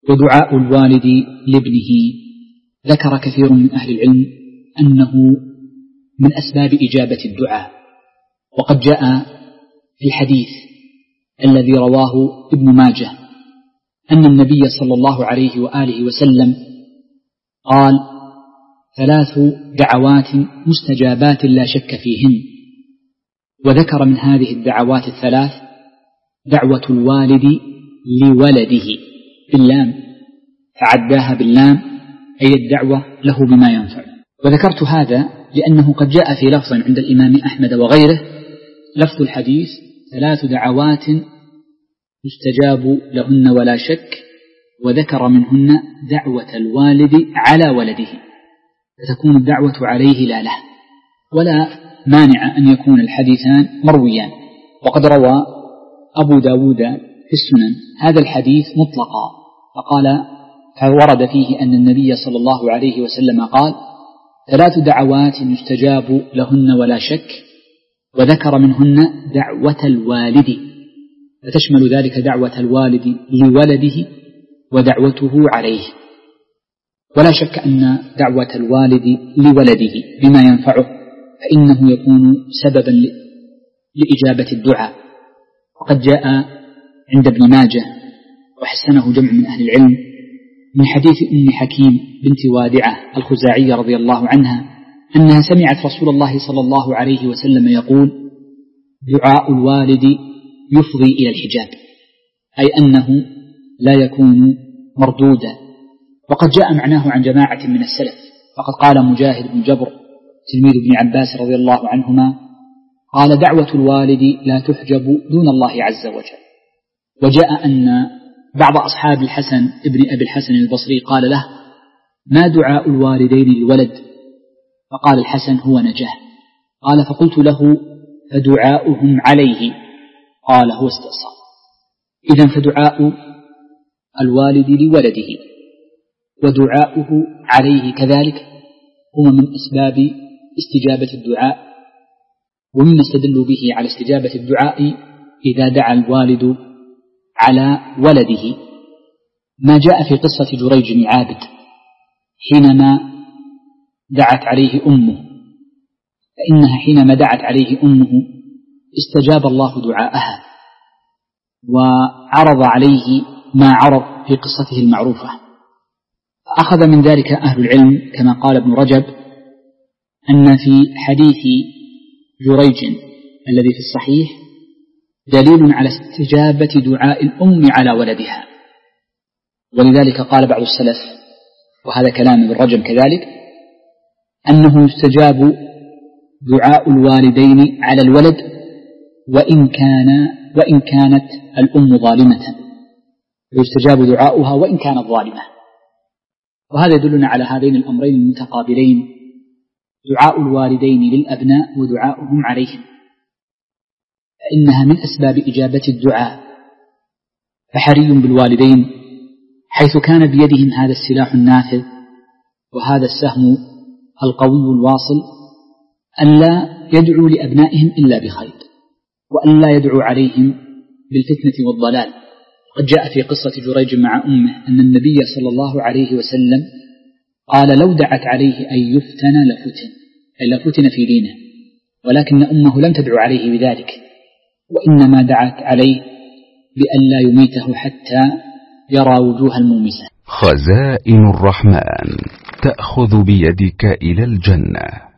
ودعاء الوالد لابنه. ذكر كثير من أهل العلم أنه من أسباب إجابة الدعاء، وقد جاء في الحديث الذي رواه ابن ماجه أن النبي صلى الله عليه وآله وسلم قال: 3 دعوات مستجابات لا شك فيهن. وذكر من هذه الدعوات 3 دعوة الوالد لولده باللام، فعداها باللام أي الدعوة له بما ينفع. وذكرت هذا لأنه قد جاء في لفظ عند الإمام أحمد وغيره لفظ الحديث: 3 دعوات يستجاب لهن ولا شك، وذكر منهن دعوة الوالد على ولده، فتكون الدعوة عليه لا له، ولا مانع أن يكون الحديثان مرويان. وقد روى أبو داود في السنن هذا الحديث مطلقا، فورد فيه أن النبي صلى الله عليه وسلم قال: 3 دعوات يستجاب لهن ولا شك، وذكر منهن دعوة الوالد، فتشمل ذلك دعوة الوالد لولده ودعوته عليه. ولا شك أن دعوة الوالد لولده بما ينفعه فإنه يكون سببا لإجابة الدعاء. وقد جاء عند ابن ماجه وحسنه جمع من أهل العلم من حديث أم حكيم بنت وادعة الخزاعية رضي الله عنها أنها سمعت رسول الله صلى الله عليه وسلم يقول: دعاء الوالد يفضي إلى الحجاب، أي أنه لا يكون مردودا. وقد جاء معناه عن جماعة من السلف، فقد قال مجاهد بن جبر تلميذ ابن عباس رضي الله عنهما قال: دعوة الوالد لا تحجب دون الله عز وجل. وجاء أن بعض أصحاب الحسن ابن أبي الحسن البصري قال له: ما دعاء الوالدين للولد؟ فقال الحسن: هو نجاه. قال: فقلت له: فدعاؤهم عليه؟ قال: هو استئصال. إذن فدعاء الوالد لولده ودعاؤه عليه كذلك هو من أسباب استجابة الدعاء، ومما استدل به على استجابة الدعاء إذا دعا الوالد على ولده ما جاء في قصة جريج بن عابد حينما دعت عليه أمه، فإنها حينما دعت عليه أمه استجاب الله دعاءها وعرض عليه ما عرض في قصته المعروفة. فأخذ من ذلك أهل العلم كما قال ابن رجب أن في حديث جريج الذي في الصحيح دليل على استجابة دعاء الأم على ولدها، ولذلك قال بعض السلف، وهذا كلام ابن رجب كذلك، أنه يستجاب دعاء الوالدين على الولد وإن كانت الأم ظالمة، يستجاب دعاؤها وإن كانت ظالمة. وهذا يدلنا على هذين الأمرين المتقابلين: دعاء الوالدين للأبناء ودعاؤهم عليهم، فإنها من أسباب إجابة الدعاء. فحري بالوالدين حيث كان بيدهم هذا السلاح النافذ وهذا السهم القوي الواصل ألا يدعوا لأبنائهم إلا بخير، وألا يدعوا عليهم بالفتنة والضلال. قد جاء في قصة جريج مع أمه أن النبي صلى الله عليه وسلم قال: لو دعت عليه أن يفتن لفتن في دينه، ولكن أمه لم تدعو عليه بذلك، وإنما دعت عليه بألا يميته حتى يرى وجوه المومسة. خزائن الرحمن تأخذ بيدك إلى الجنة.